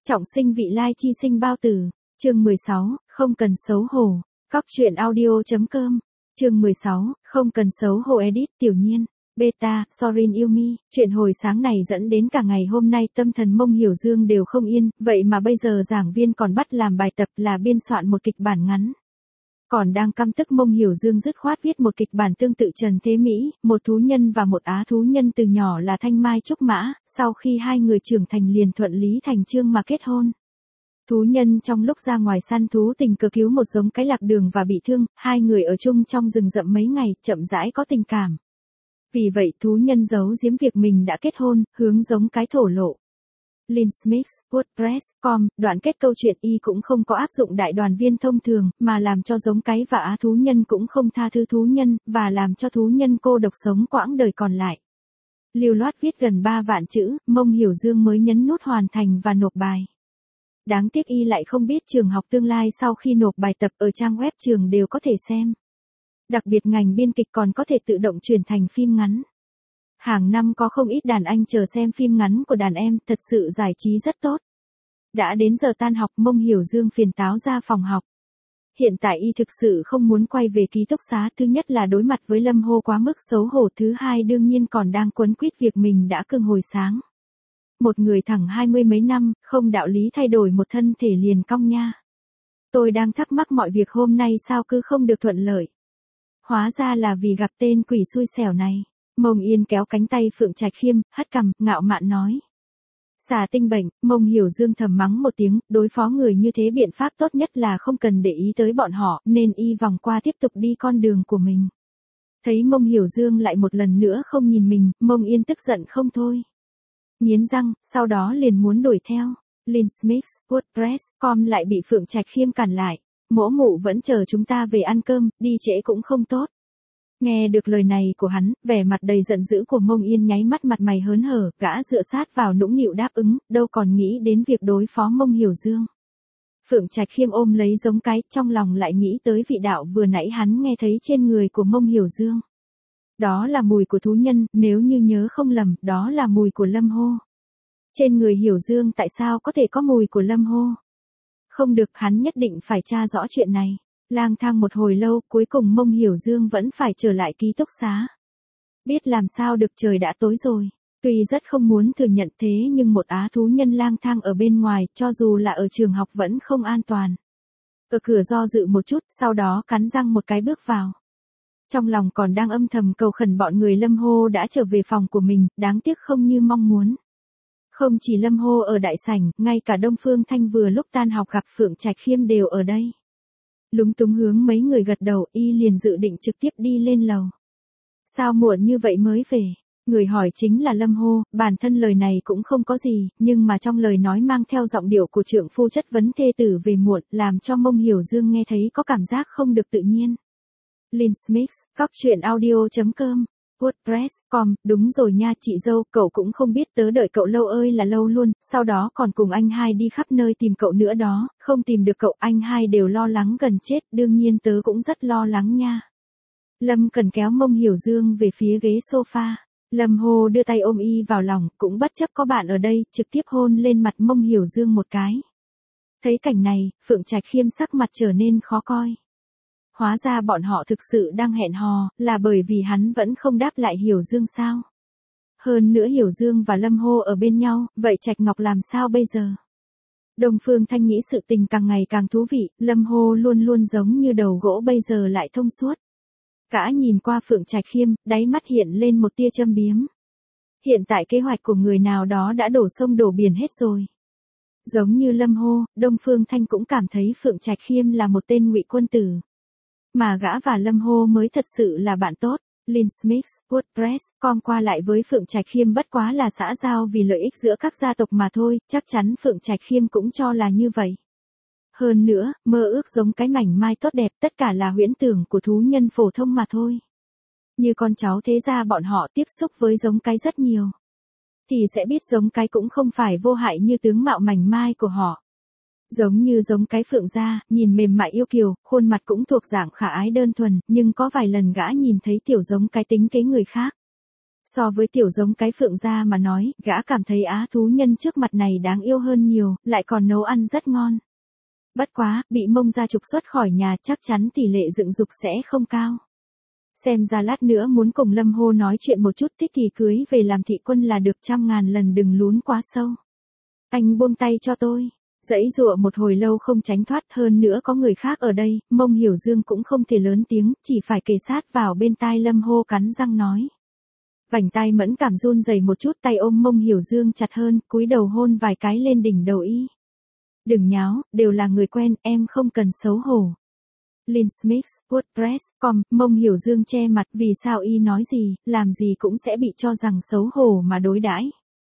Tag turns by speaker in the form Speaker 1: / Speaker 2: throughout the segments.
Speaker 1: Trọng sinh vị lai chi sinh bao tử. Chương 16, không cần xấu hổ. Cóc truyện audio.com. Chương 16, không cần xấu hổ edit tiểu nhiên. Beta, Sorin Yumi, chuyện hồi sáng này dẫn đến cả ngày hôm nay tâm thần Mông Hiểu Dương đều không yên, vậy mà bây giờ giảng viên còn bắt làm bài tập là biên soạn một kịch bản ngắn. Còn đang căm tức Mông Hiểu Dương dứt khoát viết một kịch bản tương tự Trần Thế Mỹ, một thú nhân và một á thú nhân từ nhỏ là Thanh Mai Trúc Mã, sau khi hai người trưởng thành liền thuận lý thành chương mà kết hôn. Thú nhân trong lúc ra ngoài săn thú tình cờ cứu một giống cái lạc đường và bị thương, hai người ở chung trong rừng rậm mấy ngày, chậm rãi có tình cảm. Vì vậy thú nhân giấu giếm việc mình đã kết hôn, hướng giống cái thổ lộ. Lynn Smith, WordPress.com, đoạn kết câu chuyện y cũng không có áp dụng đại đoàn viên thông thường, mà làm cho giống cái và á thú nhân cũng không tha thứ thú nhân, và làm cho thú nhân cô độc sống quãng đời còn lại. Lưu loát viết gần 3 vạn chữ, Mông Hiểu Dương mới nhấn nút hoàn thành và nộp bài. Đáng tiếc y lại không biết trường học tương lai sau khi nộp bài tập ở trang web trường đều có thể xem. Đặc biệt ngành biên kịch còn có thể tự động chuyển thành phim ngắn. Hàng năm có không ít đàn anh chờ xem phim ngắn của đàn em, thật sự giải trí rất tốt. Đã đến giờ tan học, Mông Hiểu Dương phiền táo ra phòng học. Hiện tại y thực sự không muốn quay về ký túc xá, thứ nhất là đối mặt với Lâm Hô quá mức xấu hổ, thứ hai đương nhiên còn đang quấn quýt việc mình đã cưng hồi sáng. Một người thẳng 20 mấy năm, không đạo lý thay đổi một thân thể liền cong nha. Tôi đang thắc mắc mọi việc hôm nay sao cứ không được thuận lợi. Hóa ra là vì gặp tên quỷ xui xẻo này. Mông Yên kéo cánh tay Phượng Trạch Khiêm, hất cằm, ngạo mạn nói. Xà tinh bệnh, Mông Hiểu Dương thầm mắng một tiếng, đối phó người như thế biện pháp tốt nhất là không cần để ý tới bọn họ, nên y vòng qua tiếp tục đi con đường của mình. Thấy Mông Hiểu Dương lại một lần nữa không nhìn mình, Mông Yên tức giận không thôi. Nghiến răng, sau đó liền muốn đuổi theo. Lynn Smith, WordPress.com lại bị Phượng Trạch Khiêm cản lại. Mỗ mụ vẫn chờ chúng ta về ăn cơm, đi trễ cũng không tốt. Nghe được lời này của hắn, vẻ mặt đầy giận dữ của Mông Yên nháy mắt mặt mày hớn hở, gã dựa sát vào nũng nịu đáp ứng, đâu còn nghĩ đến việc đối phó Mông Hiểu Dương. Phượng Trạch Khiêm ôm lấy giống cái, trong lòng lại nghĩ tới vị đạo vừa nãy hắn nghe thấy trên người của Mông Hiểu Dương. Đó là mùi của thú nhân, nếu như nhớ không lầm, đó là mùi của Lâm Hô. Trên người Hiểu Dương tại sao có thể có mùi của Lâm Hô? Không được, hắn nhất định phải tra rõ chuyện này. Lang thang một hồi lâu, cuối cùng Mông Hiểu Dương vẫn phải trở lại ký túc xá. Biết làm sao được, trời đã tối rồi. Tuy rất không muốn thừa nhận thế nhưng một á thú nhân lang thang ở bên ngoài, cho dù là ở trường học vẫn không an toàn. Ở cửa do dự một chút, sau đó cắn răng một cái bước vào. Trong lòng còn đang âm thầm cầu khẩn bọn người Lâm Hô đã trở về phòng của mình, đáng tiếc không như mong muốn. Không chỉ Lâm Hô ở đại sảnh, ngay cả Đông Phương Thanh vừa lúc tan học gặp Phượng Trạch Khiêm đều ở đây. Lúng túng hướng mấy người gật đầu, y liền dự định trực tiếp đi lên lầu. Sao muộn như vậy mới về? Người hỏi chính là Lâm Hô, bản thân lời này cũng không có gì, nhưng mà trong lời nói mang theo giọng điệu của trượng phu chất vấn thê tử về muộn, làm cho Mông Hiểu Dương nghe thấy có cảm giác không được tự nhiên. Lynn Smith, cóc truyện audio.com, WordPress.com, đúng rồi nha chị dâu, cậu cũng không biết tớ đợi cậu lâu ơi là lâu luôn, sau đó còn cùng anh hai đi khắp nơi tìm cậu nữa đó, không tìm được cậu anh hai đều lo lắng gần chết, đương nhiên tớ cũng rất lo lắng nha. Lâm Cần kéo Mông Hiểu Dương về phía ghế sofa. Lâm Hô đưa tay ôm y vào lòng, cũng bất chấp có bạn ở đây, trực tiếp hôn lên mặt Mông Hiểu Dương một cái. Thấy cảnh này, Phượng Trạch Khiêm sắc mặt trở nên khó coi. Hóa ra bọn họ thực sự đang hẹn hò, là bởi vì hắn vẫn không đáp lại Hiểu Dương sao? Hơn nữa Hiểu Dương và Lâm Hô ở bên nhau, vậy Trạch Ngọc làm sao bây giờ? Đông Phương Thanh nghĩ sự tình càng ngày càng thú vị, Lâm Hô luôn luôn giống như đầu gỗ bây giờ lại thông suốt. Gã nhìn qua Phượng Trạch Khiêm, đáy mắt hiện lên một tia châm biếm. Hiện tại kế hoạch của người nào đó đã đổ sông đổ biển hết rồi. Giống như Lâm Hô, Đông Phương Thanh cũng cảm thấy Phượng Trạch Khiêm là một tên ngụy quân tử. Mà gã và Lâm Hô mới thật sự là bạn tốt. Lynn Smith, WordPress.com qua lại với Phượng Trạch Khiêm bất quá là xã giao vì lợi ích giữa các gia tộc mà thôi, chắc chắn Phượng Trạch Khiêm cũng cho là như vậy. Hơn nữa, mơ ước giống cái mảnh mai tốt đẹp tất cả là huyễn tưởng của thú nhân phổ thông mà thôi. Như con cháu thế gia bọn họ tiếp xúc với giống cái rất nhiều. Thì sẽ biết giống cái cũng không phải vô hại như tướng mạo mảnh mai của họ. Giống như giống cái Phượng gia, nhìn mềm mại yêu kiều, khuôn mặt cũng thuộc dạng khả ái đơn thuần, nhưng có vài lần gã nhìn thấy tiểu giống cái tính kế người khác. So với tiểu giống cái phượng gia mà nói, gã cảm thấy á thú nhân trước mặt này đáng yêu hơn nhiều, lại còn nấu ăn rất ngon. Bất quá, bị Mông gia trục xuất khỏi nhà chắc chắn tỷ lệ dựng dục sẽ không cao. Xem ra lát nữa muốn cùng Lâm Hô nói chuyện một chút thích thì cưới về làm thị quân là được, 100.000 lần đừng lún quá sâu. Anh buông tay cho tôi. Dãy dụa một hồi lâu không tránh thoát, hơn nữa có người khác ở đây, Mông Hiểu Dương cũng không thể lớn tiếng, chỉ phải kề sát vào bên tai Lâm Hô cắn răng nói. Vành tai mẫn cảm run rẩy một chút, tay ôm Mông Hiểu Dương chặt hơn, cúi đầu hôn vài cái lên đỉnh đầu y. Đừng nháo, đều là người quen, em không cần xấu hổ. Lynn Smith, WordPress.com, Mông Hiểu Dương che mặt, vì sao y nói gì, làm gì cũng sẽ bị cho rằng xấu hổ mà đối đãi.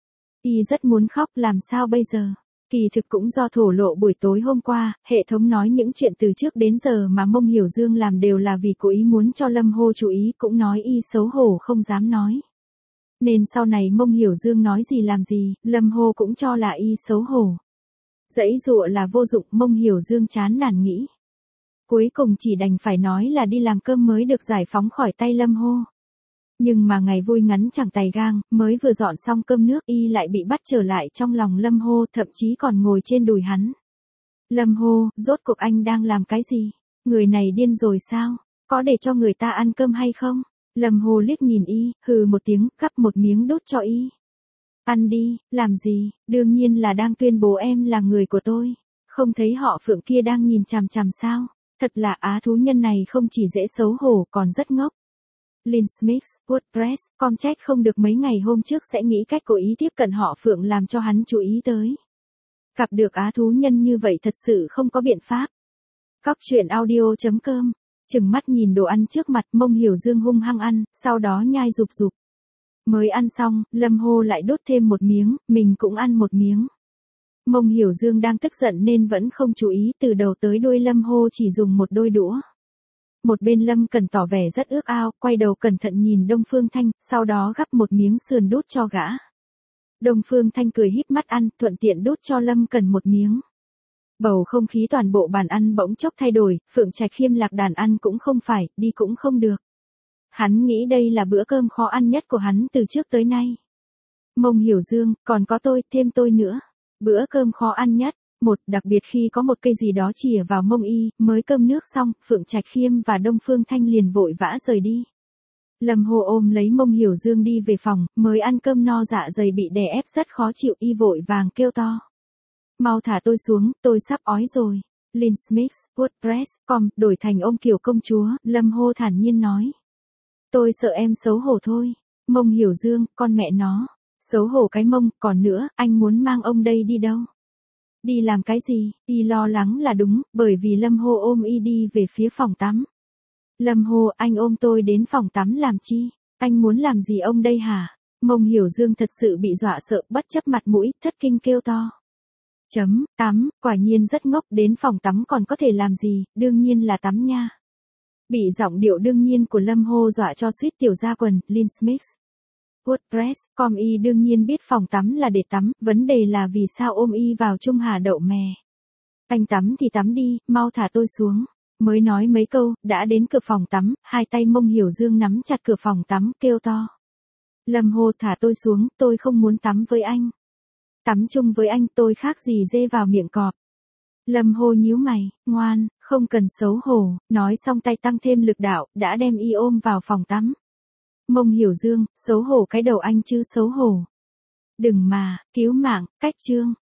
Speaker 1: Y rất muốn khóc, làm sao bây giờ? Kỳ thực cũng do thổ lộ buổi tối hôm qua, hệ thống nói những chuyện từ trước đến giờ mà Mông Hiểu Dương làm đều là vì cố ý muốn cho Lâm Hô chú ý, cũng nói y xấu hổ không dám nói. Nên sau này Mông Hiểu Dương nói gì làm gì, Lâm Hô cũng cho là y xấu hổ. Dãy dụa là vô dụng, Mông Hiểu Dương chán nản nghĩ. Cuối cùng chỉ đành phải nói là đi làm cơm mới được giải phóng khỏi tay Lâm Hô. Nhưng mà ngày vui ngắn chẳng tày gang, mới vừa dọn xong cơm nước y lại bị bắt trở lại trong lòng Lâm Hô, thậm chí còn ngồi trên đùi hắn. Lâm Hô, rốt cuộc anh đang làm cái gì? Người này điên rồi sao? Có để cho người ta ăn cơm hay không? Lâm Hô liếc nhìn y, hừ một tiếng, cắp một miếng đút cho y. Ăn đi, làm gì? Đương nhiên là đang tuyên bố em là người của tôi. Không thấy họ Phượng kia đang nhìn chằm chằm sao? Thật là á thú nhân này không chỉ dễ xấu hổ còn rất ngốc. Lynn Smith, WordPress.com trách không được mấy ngày hôm trước sẽ nghĩ cách cố ý tiếp cận họ Phượng làm cho hắn chú ý tới. Gặp được á thú nhân như vậy thật sự không có biện pháp. Cóc truyện audio.com, chừng mắt nhìn đồ ăn trước mặt, Mông Hiểu Dương hung hăng ăn, sau đó nhai rụp rụp. Mới ăn xong, Lâm Hô lại đốt thêm một miếng, mình cũng ăn một miếng. Mông Hiểu Dương đang tức giận nên vẫn không chú ý, từ đầu tới đuôi Lâm Hô chỉ dùng một đôi đũa. Một bên Lâm Cần tỏ vẻ rất ước ao, quay đầu cẩn thận nhìn Đông Phương Thanh, sau đó gắp một miếng sườn đút cho gã. Đông Phương Thanh cười híp mắt ăn, thuận tiện đút cho Lâm Cần một miếng. Bầu không khí toàn bộ bàn ăn bỗng chốc thay đổi, Phượng Trạch Khiêm lạc đàn ăn cũng không phải, đi cũng không được. Hắn nghĩ đây là bữa cơm khó ăn nhất của hắn từ trước tới nay. Mông Hiểu Dương, còn có tôi, thêm tôi nữa. Bữa cơm khó ăn nhất. Đặc biệt khi có một cây gì đó chìa vào mông y, mới cơm nước xong, Phượng Trạch Khiêm và Đông Phương Thanh liền vội vã rời đi. Lâm Hô ôm lấy Mông Hiểu Dương đi về phòng, mới ăn cơm no dạ dày bị đè ép rất khó chịu, y vội vàng kêu to. Mau thả tôi xuống, tôi sắp ói rồi. Lynn Smith, WordPress.com, đổi thành ôm kiểu công chúa, Lâm Hô thản nhiên nói. Tôi sợ em xấu hổ thôi. Mông Hiểu Dương, con mẹ nó. Xấu hổ cái mông, còn nữa, anh muốn mang ông đây đi đâu? Đi làm cái gì? Y lo lắng là đúng, bởi vì Lâm Hô ôm y đi về phía phòng tắm. Lâm Hô, anh ôm tôi đến phòng tắm làm chi? Anh muốn làm gì ông đây hả? Mông Hiểu Dương thật sự bị dọa sợ, bất chấp mặt mũi, thất kinh kêu to. Tắm, quả nhiên rất ngốc, đến phòng tắm còn có thể làm gì, đương nhiên là tắm nha. Bị giọng điệu đương nhiên của Lâm Hô dọa cho suýt tiểu ra quần, Lynn Smith. WordPress.com y đương nhiên biết phòng tắm là để tắm, vấn đề là vì sao ôm y vào Trung Hà đậu mè. Anh tắm thì tắm đi, mau thả tôi xuống. Mới nói mấy câu, đã đến cửa phòng tắm, hai tay Mông Hiểu Dương nắm chặt cửa phòng tắm, kêu to. Lâm Hô, thả tôi xuống, tôi không muốn tắm với anh. Tắm chung với anh tôi khác gì dê vào miệng cọp. Lâm Hô nhíu mày, ngoan, không cần xấu hổ, nói xong tay tăng thêm lực đạo, đã đem y ôm vào phòng tắm. Mông Hiểu Dương, xấu hổ cái đầu anh chứ xấu hổ. Đừng mà, cứu mạng, cách chương.